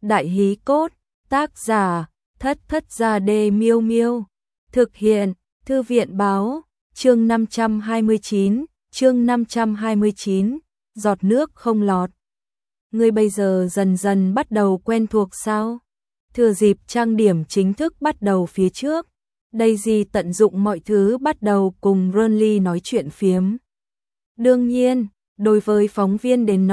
Đại hí cốt, tác giả, Thất Thất Gia Đê Miêu Miêu. Thực hiện, Thư viện báo, chương 529, giọt nước không lọt. Ngươi bây giờ dần dần bắt đầu quen thuộc sao? Thừa dịp trang điểm chính thức bắt đầu phía trước, Daisy tận dụng mọi thứ bắt đầu cùng Ronly nói chuyện phiếm. Đương nhiên, đối với phóng viên đến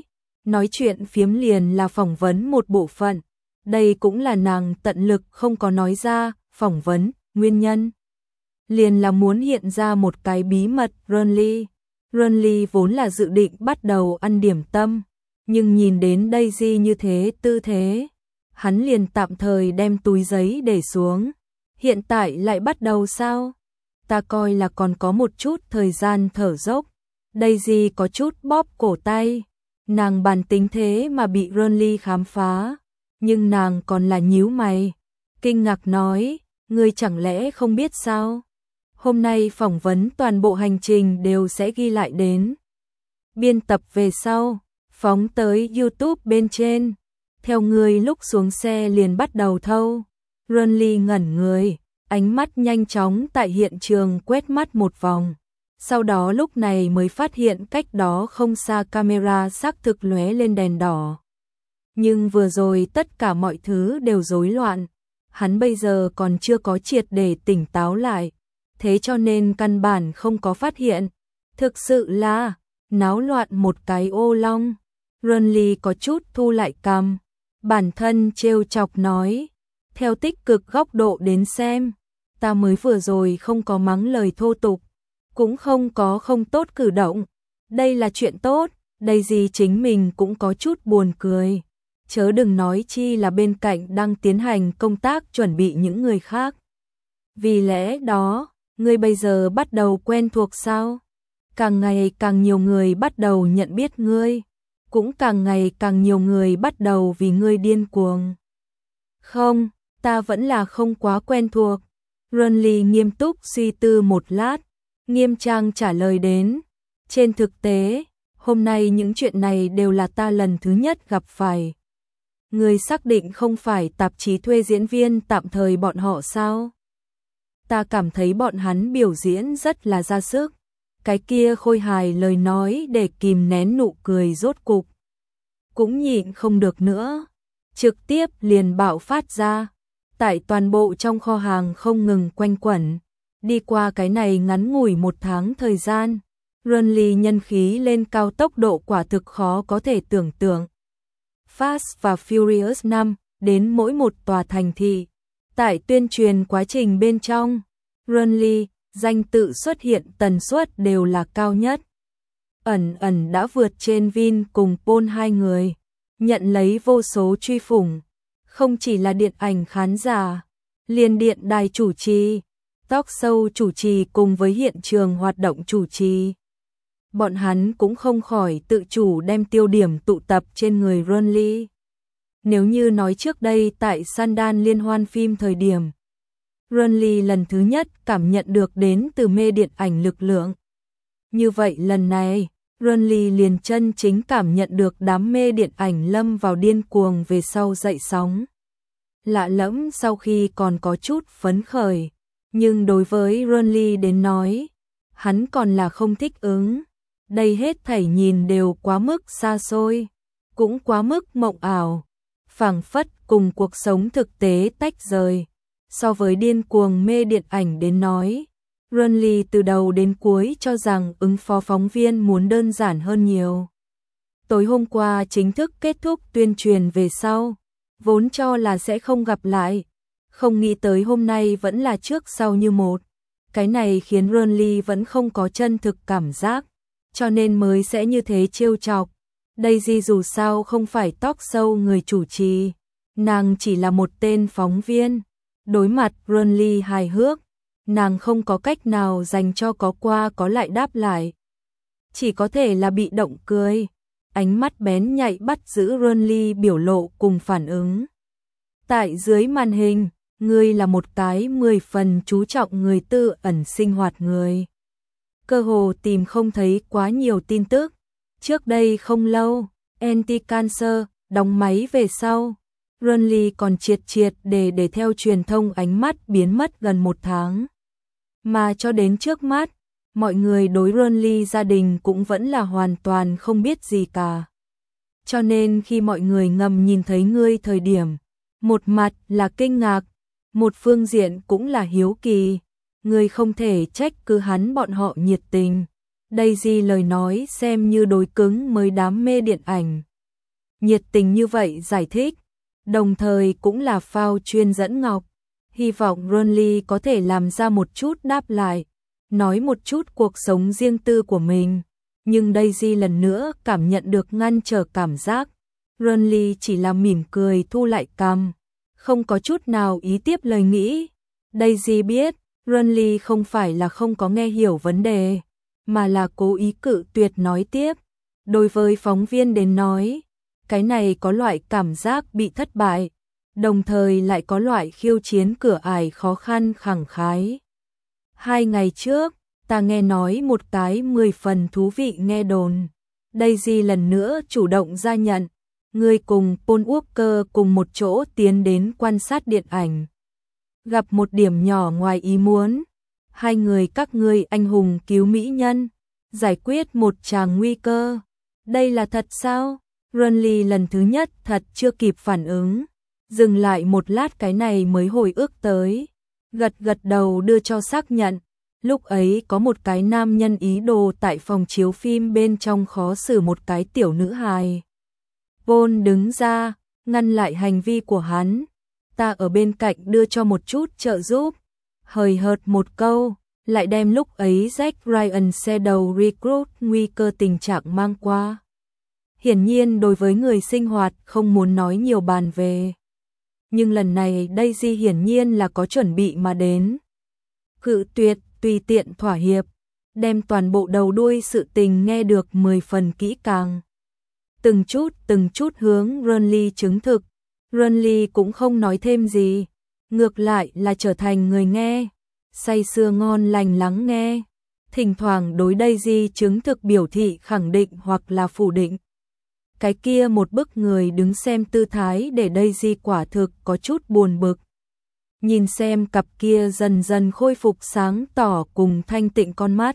nói chuyện phiếm liền là phỏng vấn một bộ phận. Đây cũng là nàng tận lực không có nói ra, phỏng vấn, nguyên nhân. Liền là muốn hiện ra một cái bí mật Ronly. Ronly vốn là dự định bắt đầu ăn điểm tâm, nhưng nhìn đến Daisy như thế tư thế, hắn liền tạm thời đem túi giấy để xuống. Hiện tại lại bắt đầu sao? Ta coi là còn có một chút thời gian thở dốc. Daisy có chút bóp cổ tay. Nàng bản tính thế mà bị Ronly khám phá, nhưng nàng còn là nhíu mày, kinh ngạc nói, ngươi chẳng lẽ không biết sao? Hôm nay phỏng vấn toàn bộ hành trình đều sẽ ghi lại đến. Biên tập về sau, phóng tới YouTube bên trên. Theo ngươi lúc xuống xe liền bắt đầu thâu. Ronly ngẩn người, ánh mắt nhanh chóng tại hiện trường quét mắt một vòng. Sau đó lúc này mới phát hiện cách đó không xa camera xác thực lóe lên đèn đỏ. Nhưng vừa rồi tất cả mọi thứ đều rối loạn. Hắn bây giờ còn chưa có triệt để tỉnh táo lại. Thế cho nên căn bản không có phát hiện. Thực sự là náo loạn một cái ô long. Ronly có chút thu lại cằm. Bản thân trêu chọc nói. Theo tích cực góc độ đến xem. Ta mới vừa rồi không có mắng lời thô tục. Cũng không có không tốt cử động. Đây là chuyện tốt. Daisy chính mình cũng có chút buồn cười. Chớ đừng nói chi là bên cạnh đang tiến hành công tác chuẩn bị những người khác. Vì lẽ đó, ngươi bây giờ bắt đầu quen thuộc sao? Càng ngày càng nhiều người bắt đầu nhận biết ngươi. Cũng càng ngày càng nhiều người bắt đầu vì ngươi điên cuồng. Không, ta vẫn là không quá quen thuộc. Ronly nghiêm túc suy tư một lát. Nghiêm trang trả lời đến. Trên thực tế, hôm nay những chuyện này đều là ta lần thứ nhất gặp phải. Người xác định không phải tạp chí thuê diễn viên tạm thời bọn họ sao? Ta cảm thấy bọn hắn biểu diễn rất là ra sức. Cái kia khôi hài lời nói để kìm nén nụ cười rốt cục. Cũng nhịn không được nữa. Trực tiếp liền bạo phát ra. Tại toàn bộ trong kho hàng không ngừng quanh quẩn. Đi qua cái này ngắn ngủi 1 tháng thời gian, Ronly nhân khí lên cao tốc độ quả thực khó có thể tưởng tượng. Fast và Furious 5 đến mỗi một tòa thành thị. Tại tuyên truyền quá trình bên trong, Ronly, danh tự xuất hiện tần suất đều là cao nhất. Ẩn đã vượt trên Vin cùng Paul hai người, nhận lấy vô số truy phủng. Không chỉ là điện ảnh khán giả, liền điện đài chủ trì, talk show chủ trì cùng với hiện trường hoạt động chủ trì. Bọn hắn cũng không khỏi tự chủ đem tiêu điểm tụ tập trên người Ronly. Nếu như nói trước đây tại Sundance liên hoan phim thời điểm, Ronly lần thứ nhất cảm nhận được đến từ mê điện ảnh lực lượng. Như vậy lần này, Ronly liền chân chính cảm nhận được đám mê điện ảnh lâm vào điên cuồng về sau dậy sóng. Lạ lẫm sau khi còn có chút phấn khởi. Nhưng đối với Ronly đến nói, hắn còn là không thích ứng. Đây hết thảy nhìn đều quá mức xa xôi, cũng quá mức mộng ảo, phảng phất cùng cuộc sống thực tế tách rời. So với điên cuồng mê điện ảnh đến nói, Ronly từ đầu đến cuối cho rằng ứng phó phóng viên muốn đơn giản hơn nhiều. Tối hôm qua chính thức kết thúc tuyên truyền về sau, vốn cho là sẽ không gặp lại. Không nghĩ tới hôm nay vẫn là trước sau như một. Cái này khiến Ronly vẫn không có chân thực cảm giác, cho nên mới sẽ như thế trêu chọc. Daisy dù sao không phải talk show người chủ trì, nàng chỉ là một tên phóng viên. Đối mặt Ronly hài hước, nàng không có cách nào dành cho có qua có lại đáp lại. Chỉ có thể là bị động cười. Ánh mắt bén nhạy bắt giữ Ronly biểu lộ cùng phản ứng. Tại dưới màn hình, ngươi là một cái 10 phần chú trọng người tư ẩn sinh hoạt người. Cơ hồ tìm không thấy quá nhiều tin tức. Trước đây không lâu, Anti-Cancer đóng máy về sau, Renly còn triệt để theo truyền thông ánh mắt biến mất gần 1 tháng. Mà cho đến trước mắt, mọi người đối Renly gia đình cũng vẫn là hoàn toàn không biết gì cả. Cho nên khi mọi người ngầm nhìn thấy ngươi thời điểm, một mặt là kinh ngạc, một phương diện cũng là hiếu kỳ. Ngươi không thể trách cứ hắn bọn họ nhiệt tình. Daisy lời nói xem như đối cứng mới đám mê điện ảnh. Nhiệt tình như vậy giải thích, đồng thời cũng là phao chuyên dẫn ngọc. Hy vọng Renly có thể làm ra một chút đáp lại, nói một chút cuộc sống riêng tư của mình. Nhưng Daisy lần nữa cảm nhận được ngăn trở cảm giác. Renly chỉ là mỉm cười thu lại cằm, không có chút nào ý tiếp lời nghĩ. Daisy biết, Renly không phải là không có nghe hiểu vấn đề, mà là cố ý cự tuyệt nói tiếp. Đối với phóng viên đến nói, cái này có loại cảm giác bị thất bại, đồng thời lại có loại khiêu chiến cửa ải khó khăn khẳng khái. 2 ngày trước, ta nghe nói một cái 10 phần thú vị nghe đồn. Daisy lần nữa chủ động ra nhận, ngươi cùng Paul Walker cùng một chỗ tiến đến quan sát điện ảnh. Gặp một điểm nhỏ ngoài ý muốn, 2 người các ngươi anh hùng cứu mỹ nhân, giải quyết một tràng nguy cơ. Đây là thật sao? Renly lần thứ nhất thật chưa kịp phản ứng, dừng lại một lát cái này mới hồi ức tới, gật đầu đưa cho xác nhận. Lúc ấy có một cái nam nhân ý đồ tại phòng chiếu phim bên trong khó xử một cái tiểu nữ hài. Paul đứng ra, ngăn lại hành vi của hắn. Ta ở bên cạnh đưa cho một chút trợ giúp. Hời hợt một câu, lại đem lúc ấy Jack Ryan Shadow Recruit nguy cơ tình trạng mang qua. Hiển nhiên đối với người sinh hoạt không muốn nói nhiều bàn về. Nhưng lần này Daisy hiển nhiên là có chuẩn bị mà đến. Cự tuyệt, tùy tiện thỏa hiệp, đem toàn bộ đầu đuôi sự tình nghe được 10 phần kỹ càng. Từng chút hướng Renly chứng thực. Renly cũng không nói thêm gì, ngược lại là trở thành người nghe, say sưa ngon lành lắng nghe, thỉnh thoảng đối Daisy chứng thực biểu thị khẳng định hoặc là phủ định. Cái kia một bức người đứng xem tư thái để Daisy quả thực có chút buồn bực. Nhìn xem cặp kia dần dần khôi phục sáng tỏ cùng thanh tịnh con mắt,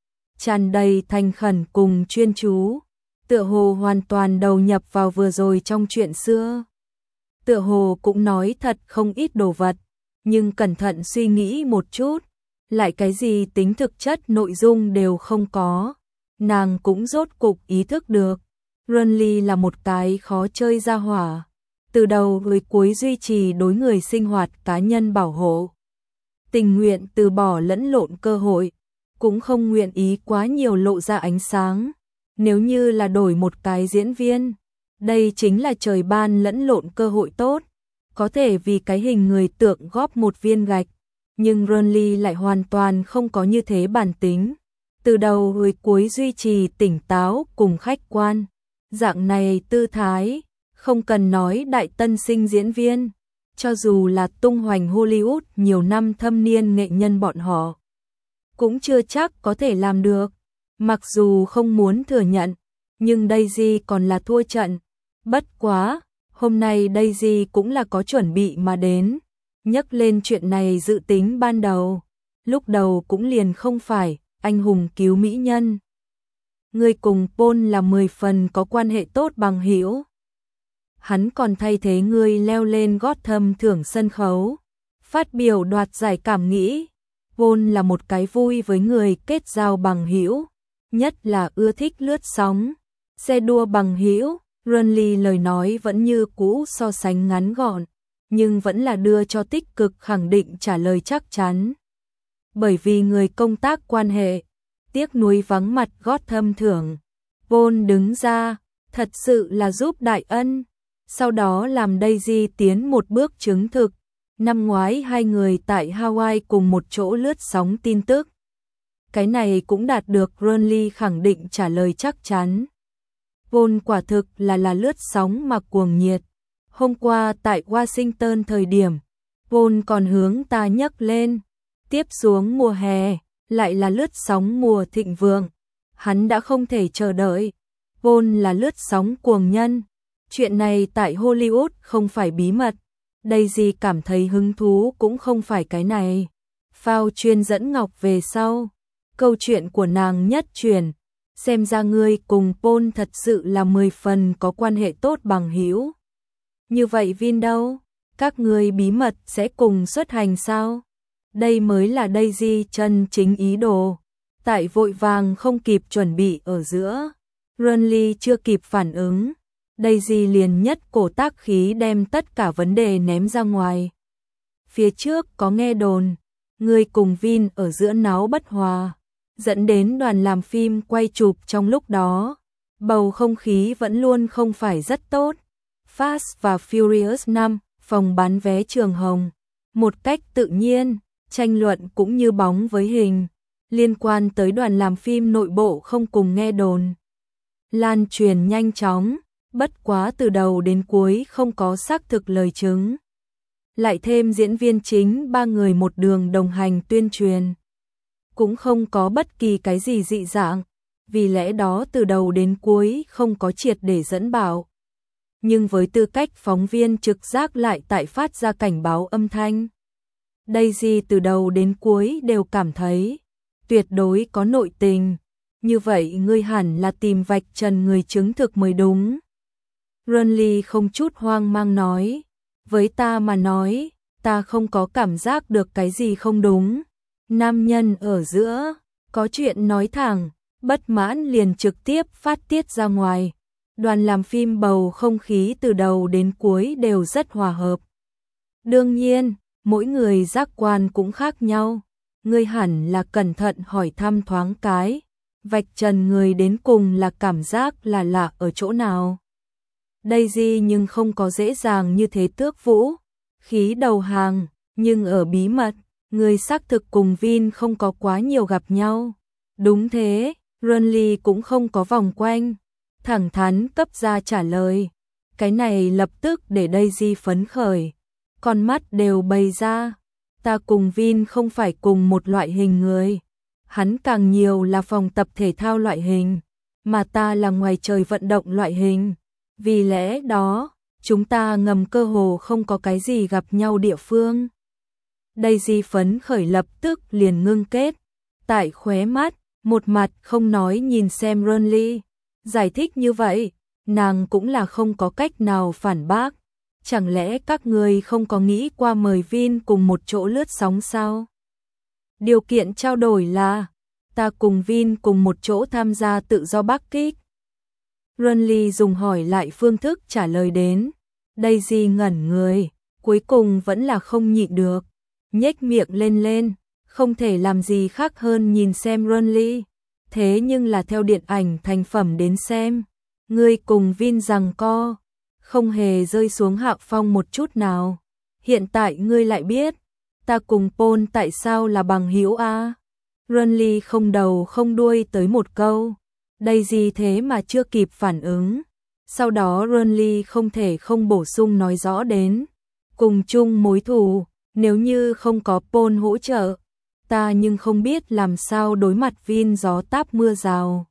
tràn đầy thành khẩn cùng chuyên chú, tựa hồ hoàn toàn đầu nhập vào vừa rồi trong chuyện xưa. Tựa hồ cũng nói thật không ít đồ vật, nhưng cẩn thận suy nghĩ một chút, lại cái gì tính thực chất nội dung đều không có. Nàng cũng rốt cục ý thức được, Renly là một cái khó chơi ra hỏa, từ đầu tới cuối duy trì đối người sinh hoạt cá nhân bảo hộ, tình nguyện từ bỏ lẫn lộn cơ hội, cũng không nguyện ý quá nhiều lộ ra ánh sáng. Nếu như là đổi một cái diễn viên, đây chính là trời ban lẫn lộn cơ hội tốt, có thể vì cái hình người tượng góp một viên gạch, nhưng Renly lại hoàn toàn không có như thế bản tính, từ đầu tới cuối duy trì tỉnh táo cùng khách quan. Dạng này tư thái, không cần nói đại tân sinh diễn viên, cho dù là tung hoành Hollywood nhiều năm thâm niên nghệ nhân bọn họ, cũng chưa chắc có thể làm được. Mặc dù không muốn thừa nhận, nhưng Daisy còn là thua trận. Bất quá, hôm nay Daisy cũng là có chuẩn bị mà đến. Nhắc lên chuyện này dự tính ban đầu, lúc đầu cũng liền không phải anh hùng cứu mỹ nhân. Người cùng Paul là 10 phần có quan hệ tốt bằng hữu. Hắn còn thay thế ngươi leo lên Gotham thưởng sân khấu, phát biểu đoạt giải cảm nghĩ. Paul là một cái vui với người kết giao bằng hữu, nhất là ưa thích lướt sóng, xe đua bằng hữu. Renly lời nói vẫn như cũ so sánh ngắn gọn, nhưng vẫn là đưa cho tích cực khẳng định trả lời chắc chắn. Bởi vì người công tác quan hệ, tiếc nuối vắng mặt Gotham thưởng. Paul đứng ra, thật sự là giúp đại ân, sau đó làm Daisy tiến một bước chứng thực. Năm ngoái 2 người tại Hawaii cùng một chỗ lướt sóng tin tức. Cái này cũng đạt được Renly khẳng định trả lời chắc chắn. Paul quả thực là lướt sóng mà cuồng nhiệt. Hôm qua tại Washington thời điểm, Paul còn hướng ta nhắc lên. Tiếp xuống mùa hè, lại là lướt sóng mùa thịnh vượng. Hắn đã không thể chờ đợi. Paul là lướt sóng cuồng nhân. Chuyện này tại Hollywood không phải bí mật. Daisy cảm thấy hứng thú cũng không phải cái này. Phao chuyên dẫn Ngọc về sau. Câu chuyện của nàng nhất truyền. Xem ra ngươi cùng Paul thật sự là 10 phần có quan hệ tốt bằng hữu. Như vậy Vin đâu? Các ngươi bí mật sẽ cùng xuất hành sao? Đây mới là Daisy chân chính ý đồ. Tại vội vàng không kịp chuẩn bị ở giữa. Renly chưa kịp phản ứng. Daisy liền nhất cổ tác khí đem tất cả vấn đề ném ra ngoài. Phía trước có nghe đồn, ngươi cùng Vin ở giữa náo bất hòa, dẫn đến đoàn làm phim quay chụp trong lúc đó. Bầu không khí vẫn luôn không phải rất tốt. Fast và Furious 5, phòng bán vé Trường Hồng. Một cách tự nhiên, tranh luận cũng như bóng với hình. Liên quan tới đoàn làm phim nội bộ không cùng nghe đồn. Lan truyền nhanh chóng, bất quá từ đầu đến cuối không có xác thực lời chứng. Lại thêm diễn viên chính 3 người một đường đồng hành tuyên truyền. Cũng không có bất kỳ cái gì dị dạng, vì lẽ đó từ đầu đến cuối không có triệt để dẫn bảo. Nhưng với tư cách phóng viên trực giác lại tại phát ra cảnh báo âm thanh. Daisy từ đầu đến cuối đều cảm thấy tuyệt đối có nội tình. Như vậy ngươi hẳn là tìm vạch trần người chứng thực mới đúng. Renly không chút hoang mang nói. Với ta mà nói, ta không có cảm giác được cái gì không đúng. Nam nhân ở giữa, có chuyện nói thẳng, bất mãn liền trực tiếp phát tiết ra ngoài. Đoàn làm phim bầu không khí từ đầu đến cuối đều rất hòa hợp. Đương nhiên, mỗi người giác quan cũng khác nhau. Ngươi hẳn là cẩn thận hỏi thăm thoáng cái. Vạch trần người đến cùng là cảm giác là lạ ở chỗ nào. Daisy nhưng không có dễ dàng như thế tước vũ. Khí đầu hàng, nhưng ở bí mật, người xác thực cùng Vin không có quá nhiều gặp nhau. Đúng thế, Renly cũng không có vòng quanh. Thẳng thắn cấp ra trả lời. Cái này lập tức để Daisy phấn khởi. Con mắt đều bày ra. Ta cùng Vin không phải cùng một loại hình người. Hắn càng nhiều là phòng tập thể thao loại hình, mà ta là ngoài trời vận động loại hình. Vì lẽ đó, chúng ta ngầm cơ hồ không có cái gì gặp nhau địa phương. Daisy phấn khởi lập tức liền ngưng kết. Tại khóe mắt, một mặt không nói nhìn xem Renly. Giải thích như vậy, nàng cũng là không có cách nào phản bác. Chẳng lẽ các người không có nghĩ qua mời Vin cùng một chỗ lướt sóng sao? Điều kiện trao đổi là, ta cùng Vin cùng một chỗ tham gia tự do Bắc Kích. Renly dùng hỏi lại phương thức trả lời đến. Daisy ngẩn người, cuối cùng vẫn là không nhịn được. Nhếch miệng lên, không thể làm gì khác hơn nhìn xem Renly. Thế nhưng là theo điện ảnh thành phẩm đến xem, ngươi cùng Vin giằng co, không hề rơi xuống hạ phong một chút nào. Hiện tại ngươi lại biết, ta cùng Paul tại sao là bằng hữu a? Renly không đầu không đuôi tới một câu. Daisy thế mà chưa kịp phản ứng. Sau đó Renly không thể không bổ sung nói rõ đến. Cùng chung mối thù, nếu như không có Paul hỗ trợ, ta nhưng không biết làm sao đối mặt Vin gió táp mưa rào.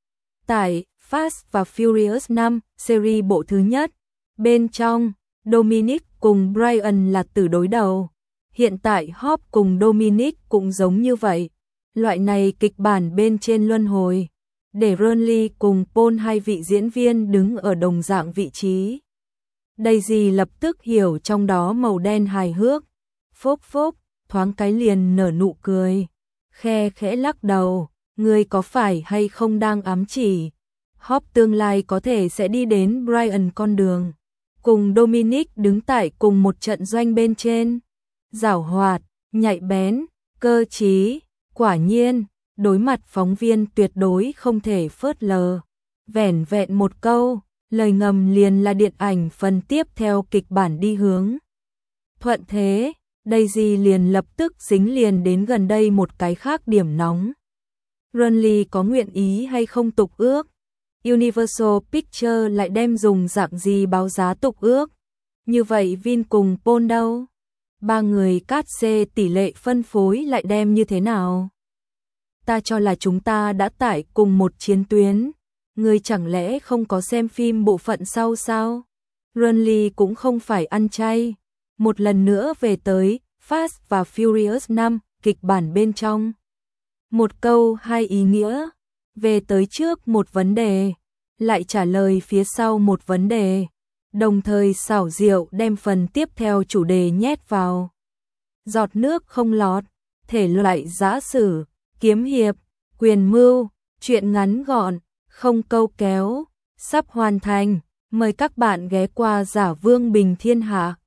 Tại Fast và Furious 5, series bộ thứ nhất, bên trong, Dominic cùng Brian là tử đối đầu. Hiện tại Hop cùng Dominic cũng giống như vậy. Loại này kịch bản bên trên luân hồi, để Renly cùng Paul hai vị diễn viên đứng ở đồng dạng vị trí. Daisy lập tức hiểu trong đó màu đen hài hước. Phốc phốc, thoáng cái liền nở nụ cười. Khe khẽ lắc đầu, ngươi có phải hay không đang ám chỉ Hop tương lai có thể sẽ đi đến Brian con đường, cùng Dominic đứng tại cùng một trận doanh bên trên. Giảo hoạt, nhạy bén, cơ trí, quả nhiên, đối mặt phóng viên tuyệt đối không thể phớt lờ. Vẻn vẹn một câu, lời ngầm liền là điện ảnh phần tiếp theo kịch bản đi hướng. Thuận thế, Daisy liền lập tức dính liền đến gần đây một cái khác điểm nóng. Renly có nguyện ý hay không tục ước? Universal Pictures lại đem dùng dạng gì báo giá tục ước? Như vậy Vin cùng Paul đâu? Ba người cát xê tỷ lệ phân phối lại đem như thế nào? Ta cho là chúng ta đã tải cùng một chiến tuyến. Ngươi chẳng lẽ không có xem phim bộ phận sau sao? Renly cũng không phải ăn chay. Một lần nữa về tới Fast và Furious 5, kịch bản bên trong. Một câu hai ý nghĩa, về tới trước một vấn đề, lại trả lời phía sau một vấn đề, đồng thời xảo diệu đem phần tiếp theo chủ đề nhét vào. Giọt nước không lọt, thể loại giã sử, kiếm hiệp, quyền mưu, truyện ngắn gọn, không câu kéo, sắp hoàn thành, mời các bạn ghé qua Giả Vương Bình Thiên Hạ.